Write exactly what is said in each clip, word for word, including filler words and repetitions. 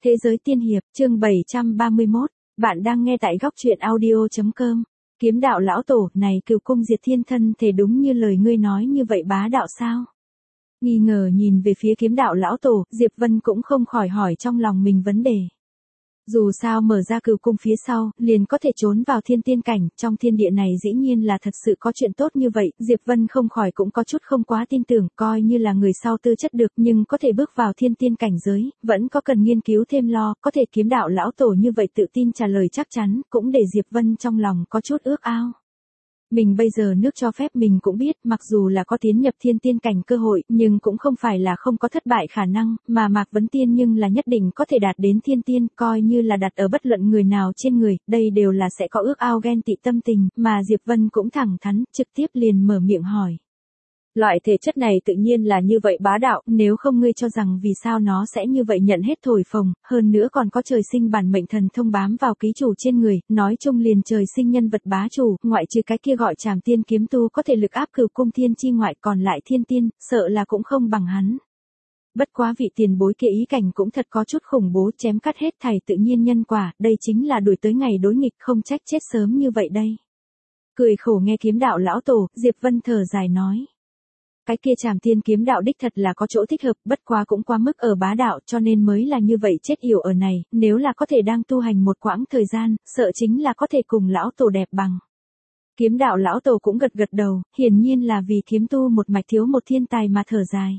Thế giới tiên hiệp, chương bảy trăm ba mươi mốt, bạn đang nghe tại góc truyện audio.com. Kiếm đạo lão tổ, này Cửu Cung Diệt Thiên thân thể đúng như lời ngươi nói như vậy bá đạo sao? Nghi ngờ nhìn về phía kiếm đạo lão tổ, Diệp Vân cũng không khỏi hỏi trong lòng mình vấn đề. Dù sao mở ra cửu cung phía sau, liền có thể trốn vào thiên tiên cảnh, trong thiên địa này dĩ nhiên là thật sự có chuyện tốt như vậy, Diệp Vân không khỏi cũng có chút không quá tin tưởng, coi như là người sau tư chất được nhưng có thể bước vào thiên tiên cảnh giới, vẫn có cần nghiên cứu thêm lo, có thể kiếm đạo lão tổ như vậy tự tin trả lời chắc chắn, cũng để Diệp Vân trong lòng có chút ước ao. Mình bây giờ nước cho phép mình cũng biết, mặc dù là có tiến nhập thiên tiên cảnh cơ hội, nhưng cũng không phải là không có thất bại khả năng, mà Mạc Vấn Tiên nhưng là nhất định có thể đạt đến thiên tiên, coi như là đặt ở bất luận người nào trên người, đây đều là sẽ có ước ao ghen tị tâm tình, mà Diệp Vân cũng thẳng thắn, trực tiếp liền mở miệng hỏi. Loại thể chất này tự nhiên là như vậy bá đạo, nếu không ngươi cho rằng vì sao nó sẽ như vậy nhận hết thổi phồng, hơn nữa còn có trời sinh bản mệnh thần thông bám vào ký chủ trên người, nói chung liền trời sinh nhân vật bá chủ, ngoại trừ cái kia gọi Trảm Tiên kiếm tu có thể lực áp Cửu Cung thiên chi ngoại, còn lại thiên tiên, sợ là cũng không bằng hắn. Bất quá vị tiền bối kia ý cảnh cũng thật có chút khủng bố, chém cắt hết thảy tự nhiên nhân quả, đây chính là đuổi tới ngày đối nghịch, không trách chết sớm như vậy đây. Cười khổ nghe kiếm đạo lão tổ, Diệp Vân thở dài nói. Cái kia Trảm Tiên kiếm đạo đích thật là có chỗ thích hợp, bất quá cũng quá mức ở bá đạo cho nên mới là như vậy chết yểu ở này, nếu là có thể đang tu hành một quãng thời gian, sợ chính là có thể cùng lão tổ đẹp bằng. Kiếm đạo lão tổ cũng gật gật đầu, hiển nhiên là vì kiếm tu một mạch thiếu một thiên tài mà thở dài.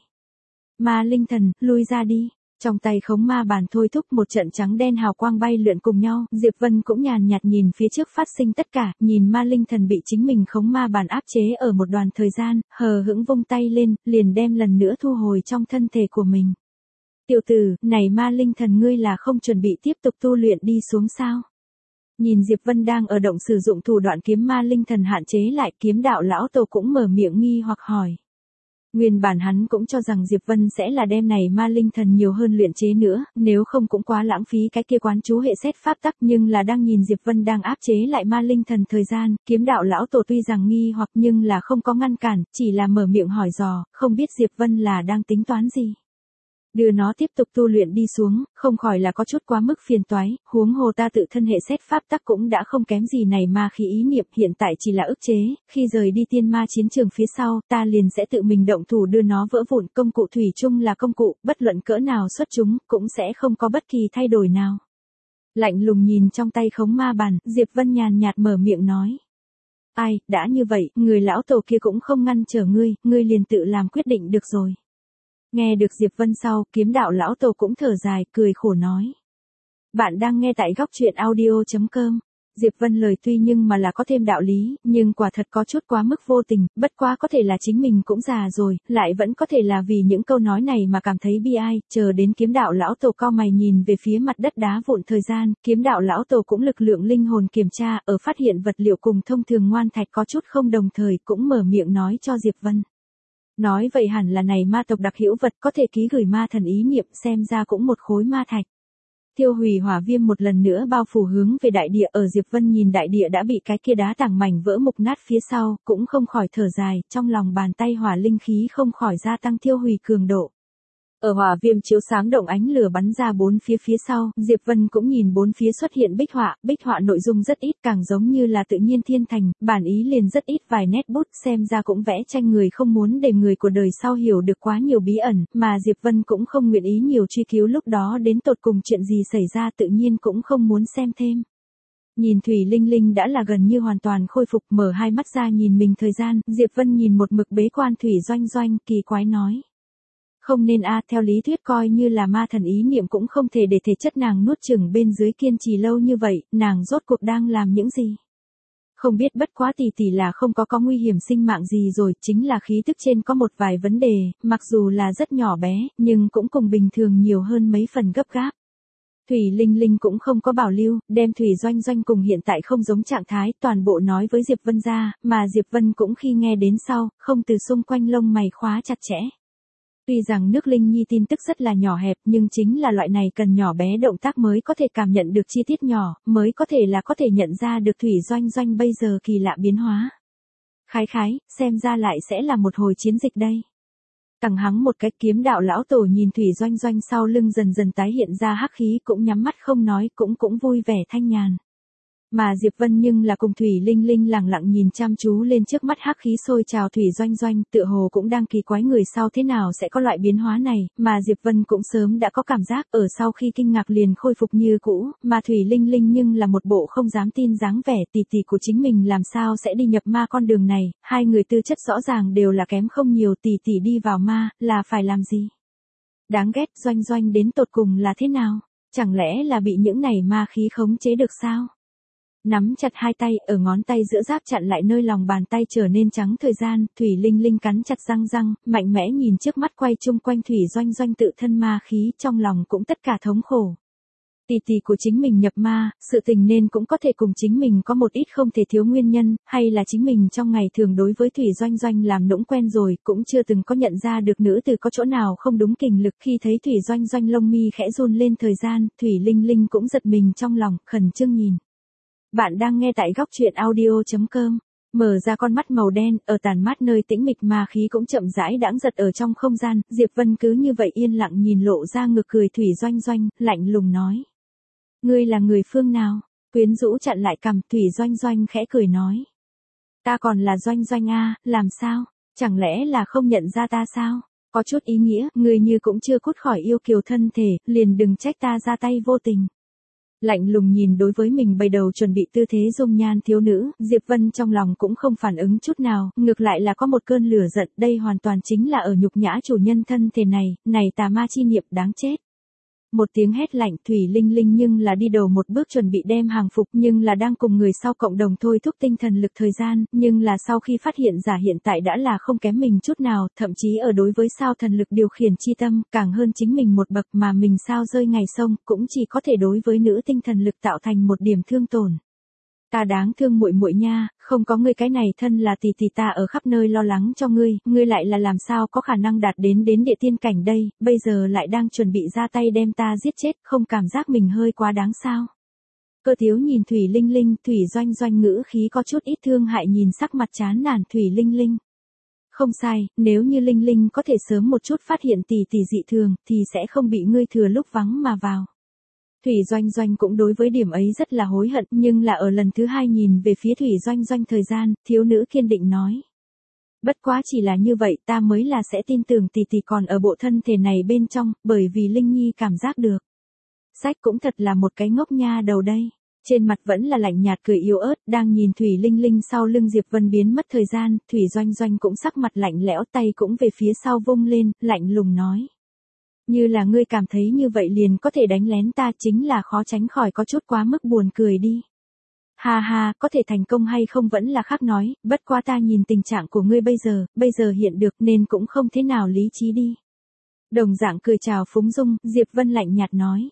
Ma linh thần, lui ra đi. Trong tay khống ma bàn thôi thúc một trận trắng đen hào quang bay lượn cùng nhau, Diệp Vân cũng nhàn nhạt nhìn phía trước phát sinh tất cả, nhìn ma linh thần bị chính mình khống ma bàn áp chế ở một đoạn thời gian, hờ hững vung tay lên, liền đem lần nữa thu hồi trong thân thể của mình. Tiểu tử, này ma linh thần ngươi là không chuẩn bị tiếp tục tu luyện đi xuống sao? Nhìn Diệp Vân đang ở động sử dụng thủ đoạn kiếm ma linh thần hạn chế lại, kiếm đạo lão tổ cũng mở miệng nghi hoặc hỏi. Nguyên bản hắn cũng cho rằng Diệp Vân sẽ là đem này ma linh thần nhiều hơn luyện chế nữa, nếu không cũng quá lãng phí cái kia quán chú hệ xét pháp tắc, nhưng là đang nhìn Diệp Vân đang áp chế lại ma linh thần thời gian, kiếm đạo lão tổ tuy rằng nghi hoặc nhưng là không có ngăn cản, chỉ là mở miệng hỏi dò, không biết Diệp Vân là đang tính toán gì. Đưa nó tiếp tục tu luyện đi xuống, không khỏi là có chút quá mức phiền toái, huống hồ ta tự thân hệ xét pháp tắc cũng đã không kém gì này ma khí ý niệm, hiện tại chỉ là ức chế, khi rời đi tiên ma chiến trường phía sau, ta liền sẽ tự mình động thủ đưa nó vỡ vụn, công cụ thủy chung là công cụ, bất luận cỡ nào xuất chúng, cũng sẽ không có bất kỳ thay đổi nào. Lạnh lùng nhìn trong tay khống ma bàn, Diệp Vân nhàn nhạt mở miệng nói. Ai, đã như vậy, người lão tổ kia cũng không ngăn trở ngươi, ngươi liền tự làm quyết định được rồi. Nghe được Diệp Vân sau, kiếm đạo lão tổ cũng thở dài, cười khổ nói. Bạn đang nghe tại góc truyện audio.com. Diệp Vân lời tuy nhưng mà là có thêm đạo lý, nhưng quả thật có chút quá mức vô tình, bất quá có thể là chính mình cũng già rồi, lại vẫn có thể là vì những câu nói này mà cảm thấy bi ai, chờ đến kiếm đạo lão tổ cau mày nhìn về phía mặt đất đá vụn thời gian, kiếm đạo lão tổ cũng lực lượng linh hồn kiểm tra, ở phát hiện vật liệu cùng thông thường ngoan thạch có chút không đồng thời, cũng mở miệng nói cho Diệp Vân. Nói vậy hẳn là này ma tộc đặc hữu vật có thể ký gửi ma thần ý niệm, xem ra cũng một khối ma thạch. Thiêu hủy hỏa viêm một lần nữa bao phủ hướng về đại địa, ở Diệp Vân nhìn đại địa đã bị cái kia đá tảng mảnh vỡ mục nát phía sau, cũng không khỏi thở dài, trong lòng bàn tay hỏa linh khí không khỏi gia tăng thiêu hủy cường độ. Ở hỏa viêm chiếu sáng động ánh lửa bắn ra bốn phía phía sau, Diệp Vân cũng nhìn bốn phía xuất hiện bích họa, bích họa nội dung rất ít, càng giống như là tự nhiên thiên thành, bản ý liền rất ít vài nét bút, xem ra cũng vẽ tranh người không muốn để người của đời sau hiểu được quá nhiều bí ẩn, mà Diệp Vân cũng không nguyện ý nhiều truy cứu lúc đó đến tột cùng chuyện gì xảy ra, tự nhiên cũng không muốn xem thêm. Nhìn Thủy Linh Linh đã là gần như hoàn toàn khôi phục, mở hai mắt ra nhìn mình thời gian, Diệp Vân nhìn một mực bế quan Thủy Doanh Doanh, kỳ quái nói. Không nên a, theo lý thuyết coi như là ma thần ý niệm cũng không thể để thể chất nàng nuốt chửng bên dưới kiên trì lâu như vậy, nàng rốt cuộc đang làm những gì? Không biết, bất quá tỷ tỷ là không có có nguy hiểm sinh mạng gì rồi, chính là khí tức trên có một vài vấn đề, mặc dù là rất nhỏ bé, nhưng cũng cùng bình thường nhiều hơn mấy phần gấp gáp. Thủy Linh Linh cũng không có bảo lưu, đem Thủy Doanh Doanh cùng hiện tại không giống trạng thái, toàn bộ nói với Diệp Vân ra, mà Diệp Vân cũng khi nghe đến sau, không từ xung quanh lông mày khóa chặt chẽ. Tuy rằng nước Linh Nhi tin tức rất là nhỏ hẹp, nhưng chính là loại này cần nhỏ bé động tác mới có thể cảm nhận được chi tiết nhỏ, mới có thể là có thể nhận ra được Thủy Doanh Doanh bây giờ kỳ lạ biến hóa. Khái khái, xem ra lại sẽ là một hồi chiến dịch đây. Tằng hắng một cái, kiếm đạo lão tổ nhìn Thủy Doanh Doanh sau lưng dần dần tái hiện ra hắc khí cũng nhắm mắt không nói, cũng cũng vui vẻ thanh nhàn. Mà Diệp Vân nhưng là cùng Thủy Linh Linh lặng lặng nhìn chăm chú lên trước mắt hắc khí sôi trào Thủy Doanh Doanh, tựa hồ cũng đang kỳ quái người sau thế nào sẽ có loại biến hóa này, mà Diệp Vân cũng sớm đã có cảm giác ở sau khi kinh ngạc liền khôi phục như cũ, mà Thủy Linh Linh nhưng là một bộ không dám tin dáng vẻ tỷ tỷ của chính mình làm sao sẽ đi nhập ma con đường này, hai người tư chất rõ ràng đều là kém không nhiều, tỷ tỷ đi vào ma, là phải làm gì? Đáng ghét, Doanh Doanh đến tột cùng là thế nào? Chẳng lẽ là bị những này ma khí khống chế được sao? Nắm chặt hai tay, ở ngón tay giữa giáp chặn lại nơi lòng bàn tay trở nên trắng thời gian, Thủy Linh Linh cắn chặt răng răng, mạnh mẽ nhìn trước mắt quay chung quanh Thủy Doanh Doanh tự thân ma khí, trong lòng cũng tất cả thống khổ. Tỷ tỷ của chính mình nhập ma, sự tình nên cũng có thể cùng chính mình có một ít không thể thiếu nguyên nhân, hay là chính mình trong ngày thường đối với Thủy Doanh Doanh làm nũng quen rồi, cũng chưa từng có nhận ra được nữ từ có chỗ nào không đúng kình lực. Khi thấy Thủy Doanh Doanh lông mi khẽ run lên thời gian, Thủy Linh Linh cũng giật mình trong lòng, khẩn trương nhìn. Bạn đang nghe tại góc truyện audio chấm com. Mở ra con mắt màu đen, ở tàn mát nơi tĩnh mịch ma khí cũng chậm rãi đãng giật ở trong không gian, Diệp Vân cứ như vậy yên lặng nhìn lộ ra ngực cười Thủy Doanh Doanh, lạnh lùng nói. Ngươi là người phương nào? Quyến rũ chặn lại cằm, Thủy Doanh Doanh khẽ cười nói. Ta còn là Doanh Doanh a, làm sao? Chẳng lẽ là không nhận ra ta sao? Có chút ý nghĩa, ngươi như cũng chưa cút khỏi yêu kiều thân thể, liền đừng trách ta ra tay vô tình. Lạnh lùng nhìn đối với mình bày đầu chuẩn bị tư thế dung nhan thiếu nữ, Diệp Vân trong lòng cũng không phản ứng chút nào, ngược lại là có một cơn lửa giận, đây hoàn toàn chính là ở nhục nhã chủ nhân thân thể này, này tà ma chi niệm đáng chết. Một tiếng hét lạnh, Thủy Linh Linh nhưng là đi đầu một bước chuẩn bị đem hàng phục, nhưng là đang cùng người sau cộng đồng thôi thúc tinh thần lực thời gian, nhưng là sau khi phát hiện giả hiện tại đã là không kém mình chút nào, thậm chí ở đối với sao thần lực điều khiển chi tâm, càng hơn chính mình một bậc, mà mình sao rơi ngày sông, cũng chỉ có thể đối với nữ tinh thần lực tạo thành một điểm thương tổn. Ta đáng thương muội muội nha, không có ngươi cái này thân là tỷ tỷ ta ở khắp nơi lo lắng cho ngươi, ngươi lại là làm sao có khả năng đạt đến đến địa tiên cảnh đây, bây giờ lại đang chuẩn bị ra tay đem ta giết chết, không cảm giác mình hơi quá đáng sao? Cơ thiếu nhìn Thủy Linh Linh, Thủy Doanh Doanh ngữ khí có chút ít thương hại nhìn sắc mặt chán nản Thủy Linh Linh. Không sai, nếu như Linh Linh có thể sớm một chút phát hiện tỷ tỷ dị thường, thì sẽ không bị ngươi thừa lúc vắng mà vào. Thủy Doanh Doanh cũng đối với điểm ấy rất là hối hận, nhưng là ở lần thứ hai nhìn về phía Thủy Doanh Doanh thời gian, thiếu nữ kiên định nói. Bất quá chỉ là như vậy ta mới là sẽ tin tưởng tỷ tỷ còn ở bộ thân thể này bên trong, bởi vì Linh Nhi cảm giác được. Sách cũng thật là một cái ngốc nha đầu đây. Trên mặt vẫn là lạnh nhạt cười yếu ớt, đang nhìn Thủy Linh Linh sau lưng Diệp Vân biến mất thời gian, Thủy Doanh Doanh cũng sắc mặt lạnh lẽo tay cũng về phía sau vung lên, lạnh lùng nói. Như là ngươi cảm thấy như vậy liền có thể đánh lén ta chính là khó tránh khỏi có chút quá mức buồn cười đi. Ha ha, có thể thành công hay không vẫn là khác nói, bất quá ta nhìn tình trạng của ngươi bây giờ, bây giờ hiện được nên cũng không thế nào lý trí đi. Đồng dạng cười chào phúng dung, Diệp Vân lạnh nhạt nói.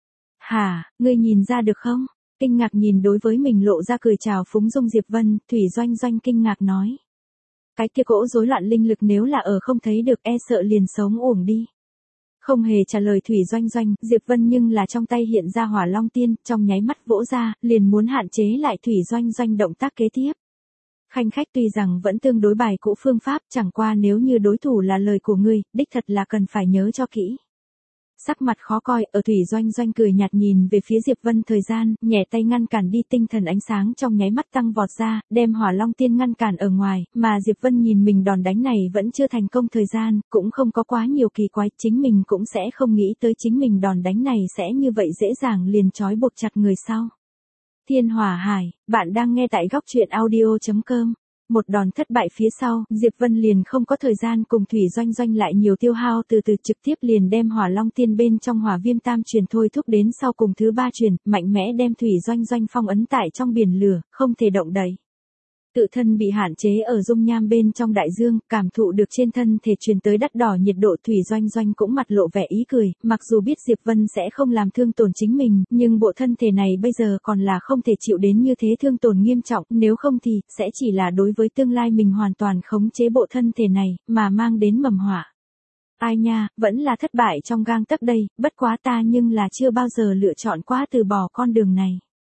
Hả, ngươi nhìn ra được không? Kinh ngạc nhìn đối với mình lộ ra cười chào phúng dung Diệp Vân, Thủy Doanh Doanh kinh ngạc nói. Cái kia cỗ rối loạn linh lực nếu là ở không thấy được e sợ liền sống uổng đi. Không hề trả lời Thủy Doanh Doanh, Diệp Vân nhưng là trong tay hiện ra Hỏa Long Tiên, trong nháy mắt vỗ ra, liền muốn hạn chế lại Thủy Doanh Doanh động tác kế tiếp. Khanh khách tuy rằng vẫn tương đối bài cũ phương pháp, chẳng qua nếu như đối thủ là lời của ngươi, đích thật là cần phải nhớ cho kỹ. Sắc mặt khó coi, ở Thủy Doanh Doanh cười nhạt nhìn về phía Diệp Vân thời gian, nhẹ tay ngăn cản đi tinh thần ánh sáng trong nháy mắt tăng vọt ra, đem Hỏa Long Tiên ngăn cản ở ngoài, mà Diệp Vân nhìn mình đòn đánh này vẫn chưa thành công thời gian, cũng không có quá nhiều kỳ quái, chính mình cũng sẽ không nghĩ tới chính mình đòn đánh này sẽ như vậy dễ dàng liền trói buộc chặt người sau. Thiên Hỏa Hải, bạn đang nghe tại góc truyện audio chấm com. Một đòn thất bại phía sau, Diệp Vân liền không có thời gian cùng Thủy Doanh Doanh lại nhiều tiêu hao từ từ trực tiếp liền đem Hỏa Long Tiên bên trong Hỏa Viêm Tam truyền thôi thúc đến sau cùng thứ ba truyền, mạnh mẽ đem Thủy Doanh Doanh phong ấn tại trong biển lửa, không thể động đậy. Tự thân bị hạn chế ở dung nham bên trong đại dương, cảm thụ được trên thân thể truyền tới đắt đỏ nhiệt độ Thủy Doanh Doanh cũng mặt lộ vẻ ý cười, mặc dù biết Diệp Vân sẽ không làm thương tổn chính mình, nhưng bộ thân thể này bây giờ còn là không thể chịu đến như thế thương tổn nghiêm trọng, nếu không thì, sẽ chỉ là đối với tương lai mình hoàn toàn khống chế bộ thân thể này, mà mang đến mầm họa. Ai nha, vẫn là thất bại trong gang tấc đây, bất quá ta nhưng là chưa bao giờ lựa chọn quá từ bỏ con đường này.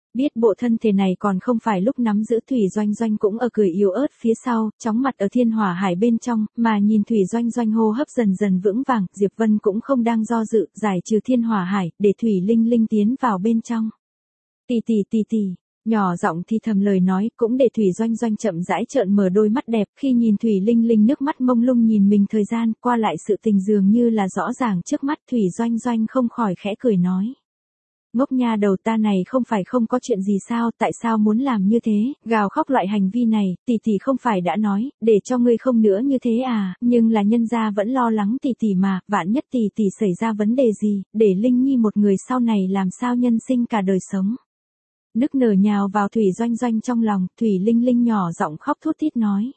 Biết bộ thân thể này còn không phải lúc nắm giữ Thủy Doanh Doanh cũng ở cười yếu ớt phía sau, chóng mặt ở thiên hỏa hải bên trong, mà nhìn Thủy Doanh Doanh hô hấp dần dần vững vàng, Diệp Vân cũng không đang do dự, giải trừ thiên hỏa hải, để Thủy Linh Linh tiến vào bên trong. Tì tì tì tì, nhỏ giọng thì thầm lời nói, cũng để Thủy Doanh Doanh chậm rãi trợn mở đôi mắt đẹp, khi nhìn Thủy Linh Linh nước mắt mông lung nhìn mình thời gian, qua lại sự tình dường như là rõ ràng trước mắt, Thủy Doanh Doanh không khỏi khẽ cười nói. Ngốc nha đầu, ta này không phải không có chuyện gì sao, tại sao muốn làm như thế, gào khóc loại hành vi này, tỷ tỷ không phải đã nói, để cho ngươi không nữa như thế à, nhưng là nhân gia vẫn lo lắng tỷ tỷ mà, vạn nhất tỷ tỷ xảy ra vấn đề gì, để Linh Nhi một người sau này làm sao nhân sinh cả đời sống. Nức nở nhào vào Thủy Doanh Doanh trong lòng, Thủy Linh Linh nhỏ giọng khóc thút thít nói.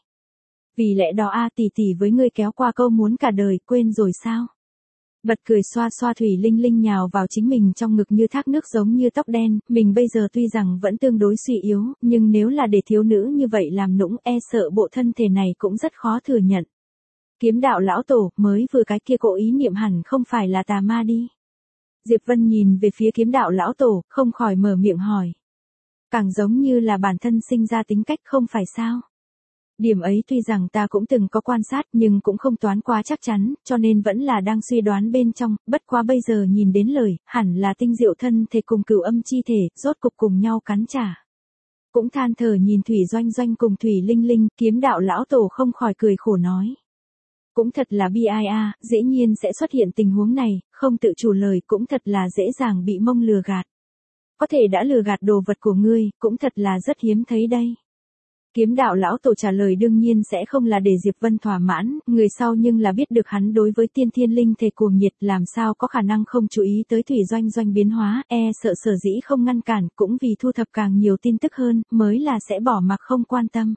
Vì lẽ đó a tỷ tỷ với ngươi kéo qua câu muốn cả đời, quên rồi sao? Bật cười xoa xoa Thủy Linh Linh nhào vào chính mình trong ngực như thác nước giống như tóc đen, mình bây giờ tuy rằng vẫn tương đối suy yếu, nhưng nếu là để thiếu nữ như vậy làm nũng e sợ bộ thân thể này cũng rất khó thừa nhận. Kiếm đạo lão tổ, mới vừa cái kia cỗ ý niệm hẳn không phải là tà ma đi. Diệp Vân nhìn về phía kiếm đạo lão tổ, không khỏi mở miệng hỏi. Càng giống như là bản thân sinh ra tính cách không phải sao? Điểm ấy tuy rằng ta cũng từng có quan sát nhưng cũng không toán quá chắc chắn, cho nên vẫn là đang suy đoán bên trong, bất quá bây giờ nhìn đến lời, hẳn là tinh diệu thân thể cùng cửu âm chi thể, rốt cục cùng nhau cắn trả. Cũng than thở nhìn Thủy Doanh Doanh cùng Thủy Linh Linh, kiếm đạo lão tổ không khỏi cười khổ nói. Cũng thật là bi ai a, dĩ nhiên sẽ xuất hiện tình huống này, không tự chủ lời cũng thật là dễ dàng bị mông lừa gạt. Có thể đã lừa gạt đồ vật của ngươi, cũng thật là rất hiếm thấy đây. Kiếm đạo lão tổ trả lời đương nhiên sẽ không là để Diệp Vân thỏa mãn, người sau nhưng là biết được hắn đối với tiên thiên linh thể cuồng nhiệt làm sao có khả năng không chú ý tới Thủy Doanh Doanh biến hóa, e sợ sở dĩ không ngăn cản, cũng vì thu thập càng nhiều tin tức hơn, mới là sẽ bỏ mặc không quan tâm.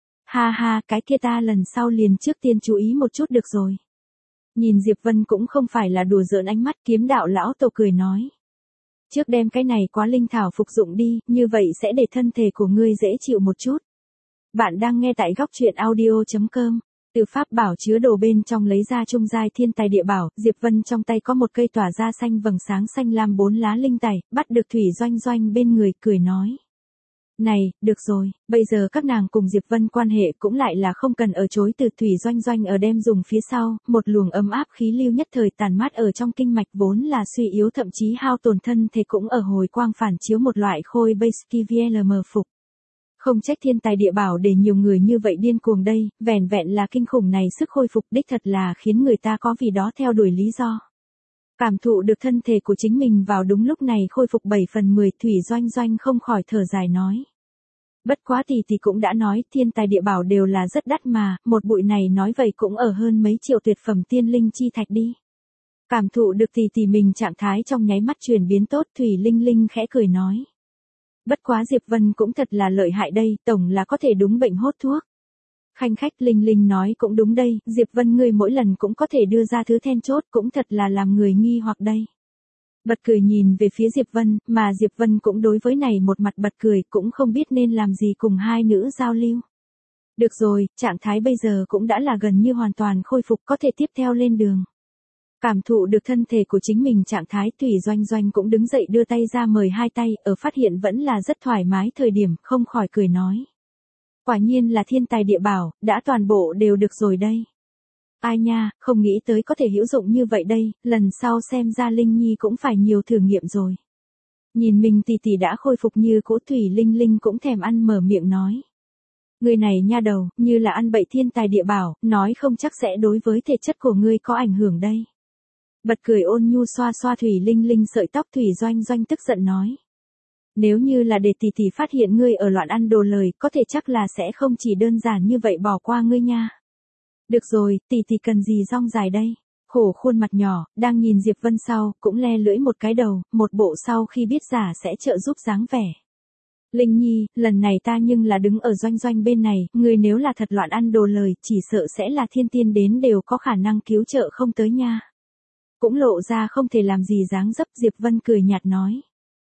Ha ha, cái kia ta lần sau liền trước tiên chú ý một chút được rồi. Nhìn Diệp Vân cũng không phải là đùa giỡn ánh mắt, kiếm đạo lão tổ cười nói. Trước đem cái này quá linh thảo phục dụng đi, như vậy sẽ để thân thể của ngươi dễ chịu một chút. Bạn đang nghe tại góc truyện audio chấm com. Từ pháp bảo chứa đồ bên trong lấy ra trung giai thiên tài địa bảo, Diệp Vân trong tay có một cây tỏa ra xanh vầng sáng xanh lam bốn lá linh tài, bắt được Thủy Doanh Doanh bên người, cười nói. Này, được rồi, bây giờ các nàng cùng Diệp Vân quan hệ cũng lại là không cần ở chối từ Thủy Doanh Doanh ở đem dùng phía sau, một luồng ấm áp khí lưu nhất thời tàn mát ở trong kinh mạch vốn là suy yếu thậm chí hao tổn thân thể cũng ở hồi quang phản chiếu một loại khôi Basquiat phục. Không trách thiên tài địa bảo để nhiều người như vậy điên cuồng đây, vẻn vẹn là kinh khủng này sức khôi phục đích thật là khiến người ta có vì đó theo đuổi lý do. Cảm thụ được thân thể của chính mình vào đúng lúc này khôi phục bảy phần mười, Thủy Doanh Doanh không khỏi thở dài nói. Bất quá tỷ tỷ cũng đã nói thiên tài địa bảo đều là rất đắt mà, một bụi này nói vậy cũng ở hơn mấy triệu tuyệt phẩm tiên linh chi thạch đi. Cảm thụ được tỷ tỷ mình trạng thái trong nháy mắt chuyển biến tốt, Thủy Linh Linh khẽ cười nói. Bất quá Diệp Vân cũng thật là lợi hại đây, tổng là có thể đúng bệnh hốt thuốc. Khanh khách Linh Linh nói cũng đúng đây, Diệp Vân ngươi mỗi lần cũng có thể đưa ra thứ then chốt, cũng thật là làm người nghi hoặc đây. Bật cười nhìn về phía Diệp Vân, mà Diệp Vân cũng đối với này một mặt bật cười, cũng không biết nên làm gì cùng hai nữ giao lưu. Được rồi, trạng thái bây giờ cũng đã là gần như hoàn toàn khôi phục, có thể tiếp theo lên đường. Cảm thụ được thân thể của chính mình trạng thái, Thủy Doanh Doanh cũng đứng dậy đưa tay ra mời hai tay, ở phát hiện vẫn là rất thoải mái thời điểm, không khỏi cười nói. Quả nhiên là thiên tài địa bảo, đã toàn bộ đều được rồi đây. Ai nha, không nghĩ tới có thể hữu dụng như vậy đây, lần sau xem ra Linh Nhi cũng phải nhiều thử nghiệm rồi. Nhìn mình tỷ tỷ đã khôi phục như cũ, Thủy Linh Linh cũng thèm ăn mở miệng nói. Người này nha đầu, như là ăn bậy thiên tài địa bảo, nói không chắc sẽ đối với thể chất của ngươi có ảnh hưởng đây. Bật cười ôn nhu xoa xoa Thủy Linh Linh sợi tóc, Thủy Doanh Doanh tức giận nói. Nếu như là để tỷ tỷ phát hiện ngươi ở loạn ăn đồ lời, có thể chắc là sẽ không chỉ đơn giản như vậy bỏ qua ngươi nha. Được rồi, tỷ tỷ cần gì rong dài đây? Khổ khuôn mặt nhỏ, đang nhìn Diệp Vân sau, cũng le lưỡi một cái đầu, một bộ sau khi biết giả sẽ trợ giúp dáng vẻ. Linh Nhi, lần này ta nhưng là đứng ở Doanh Doanh bên này, ngươi nếu là thật loạn ăn đồ lời, chỉ sợ sẽ là thiên tiên đến đều có khả năng cứu trợ không tới nha. Cũng lộ ra không thể làm gì dáng dấp, Diệp Vân cười nhạt nói.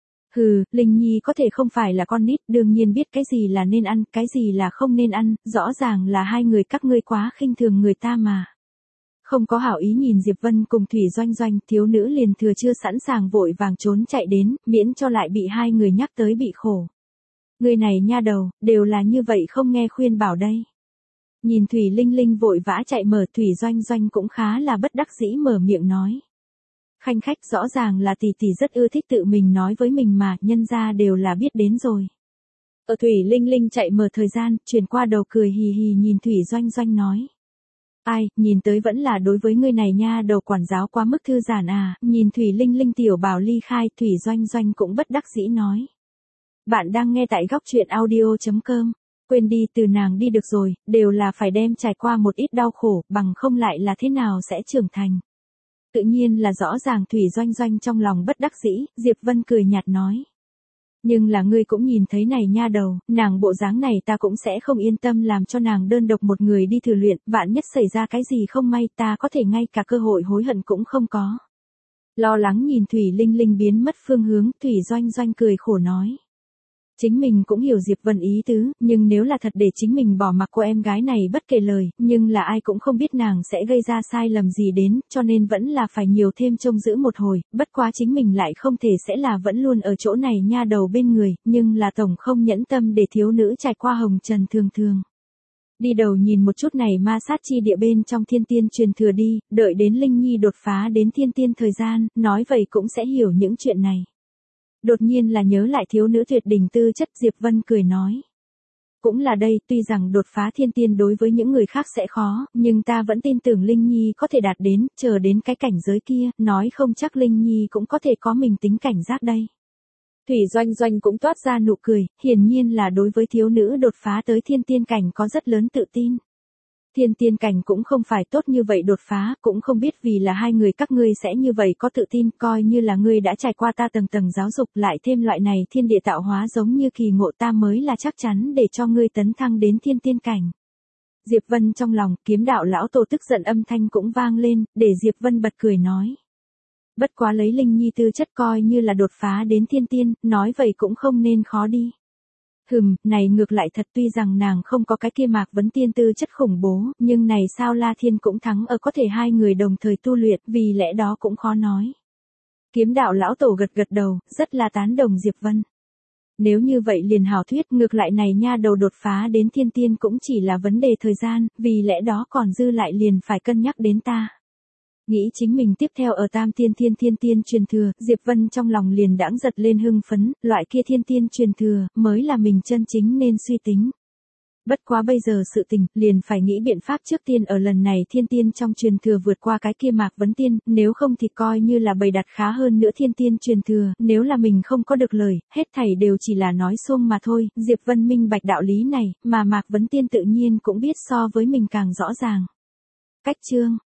Hừ, Linh Nhi có thể không phải là con nít, đương nhiên biết cái gì là nên ăn, cái gì là không nên ăn, rõ ràng là hai người các ngươi quá khinh thường người ta mà. Không có hảo ý nhìn Diệp Vân cùng Thủy Doanh Doanh, thiếu nữ liền thừa chưa sẵn sàng vội vàng trốn chạy đến, miễn cho lại bị hai người nhắc tới bị khổ. Người này nha đầu, đều là như vậy không nghe khuyên bảo đây. Nhìn Thủy Linh Linh vội vã chạy mở, Thủy Doanh Doanh cũng khá là bất đắc dĩ mở miệng nói. Khanh khách, rõ ràng là tỷ tỷ rất ưa thích tự mình nói với mình mà, nhân ra đều là biết đến rồi. Ở Thủy Linh Linh chạy mở thời gian, chuyển qua đầu cười hì hì nhìn Thủy Doanh Doanh nói. Ai, nhìn tới vẫn là đối với người này nha đầu quản giáo quá mức thư giãn à, nhìn Thủy Linh Linh tiểu bảo ly khai, Thủy Doanh Doanh cũng bất đắc dĩ nói. Bạn đang nghe tại góc truyện audio chấm com. Quên đi, từ nàng đi được rồi, đều là phải đem trải qua một ít đau khổ, bằng không lại là thế nào sẽ trưởng thành. Tự nhiên là rõ ràng Thủy Doanh Doanh trong lòng bất đắc dĩ, Diệp Vân cười nhạt nói. Nhưng là ngươi cũng nhìn thấy này nha đầu, nàng bộ dáng này ta cũng sẽ không yên tâm làm cho nàng đơn độc một người đi thử luyện, vạn nhất xảy ra cái gì không may ta có thể ngay cả cơ hội hối hận cũng không có. Lo lắng nhìn Thủy Linh Linh biến mất phương hướng, Thủy Doanh Doanh cười khổ nói. Chính mình cũng hiểu Diệp Vân ý tứ, nhưng nếu là thật để chính mình bỏ mặc cô em gái này bất kể lời, nhưng là ai cũng không biết nàng sẽ gây ra sai lầm gì đến, cho nên vẫn là phải nhiều thêm trông giữ một hồi, bất quá chính mình lại không thể sẽ là vẫn luôn ở chỗ này nha đầu bên người, nhưng là tổng không nhẫn tâm để thiếu nữ trải qua hồng trần thường thường. Đi đầu nhìn một chút này ma sát chi địa bên trong thiên tiên truyền thừa đi, đợi đến Linh Nhi đột phá đến thiên tiên thời gian, nói vậy cũng sẽ hiểu những chuyện này. Đột nhiên là nhớ lại thiếu nữ tuyệt đỉnh tư chất, Diệp Vân cười nói. Cũng là đây, tuy rằng đột phá thiên tiên đối với những người khác sẽ khó, nhưng ta vẫn tin tưởng Linh Nhi có thể đạt đến, chờ đến cái cảnh giới kia, nói không chắc Linh Nhi cũng có thể có mình tính cảnh giác đây. Thủy Doanh Doanh cũng toát ra nụ cười, hiển nhiên là đối với thiếu nữ đột phá tới thiên tiên cảnh có rất lớn tự tin. Thiên tiên cảnh cũng không phải tốt như vậy đột phá, cũng không biết vì là hai người các ngươi sẽ như vậy có tự tin, coi như là ngươi đã trải qua ta tầng tầng giáo dục, lại thêm loại này thiên địa tạo hóa giống như kỳ ngộ, ta mới là chắc chắn để cho ngươi tấn thăng đến thiên tiên cảnh. Diệp Vân trong lòng, kiếm đạo lão tổ tức giận âm thanh cũng vang lên, để Diệp Vân bật cười nói. Bất quá lấy Linh Nhi tư chất coi như là đột phá đến thiên tiên, nói vậy cũng không nên khó đi. Hừm, này ngược lại thật, tuy rằng nàng không có cái kia Mạc Vấn Tiên tư chất khủng bố, nhưng này sao La Thiên cũng thắng ở có thể hai người đồng thời tu luyện, vì lẽ đó cũng khó nói. Kiếm đạo lão tổ gật gật đầu, rất là tán đồng Diệp Vân. Nếu như vậy liền hảo thuyết, ngược lại này nha đầu đột phá đến thiên tiên cũng chỉ là vấn đề thời gian, vì lẽ đó còn dư lại liền phải cân nhắc đến ta. Nghĩ chính mình tiếp theo ở tam tiên thiên thiên tiên truyền thừa, Diệp Vân trong lòng liền đãng giật lên hưng phấn, loại kia thiên tiên truyền thừa, mới là mình chân chính nên suy tính. Bất quá bây giờ sự tình, liền phải nghĩ biện pháp trước tiên ở lần này thiên tiên trong truyền thừa vượt qua cái kia Mạc Vấn Tiên, nếu không thì coi như là bày đặt khá hơn nữa thiên tiên truyền thừa, nếu là mình không có được lời, hết thảy đều chỉ là nói xuông mà thôi, Diệp Vân minh bạch đạo lý này, mà Mạc Vấn Tiên tự nhiên cũng biết so với mình càng rõ ràng. Cách chương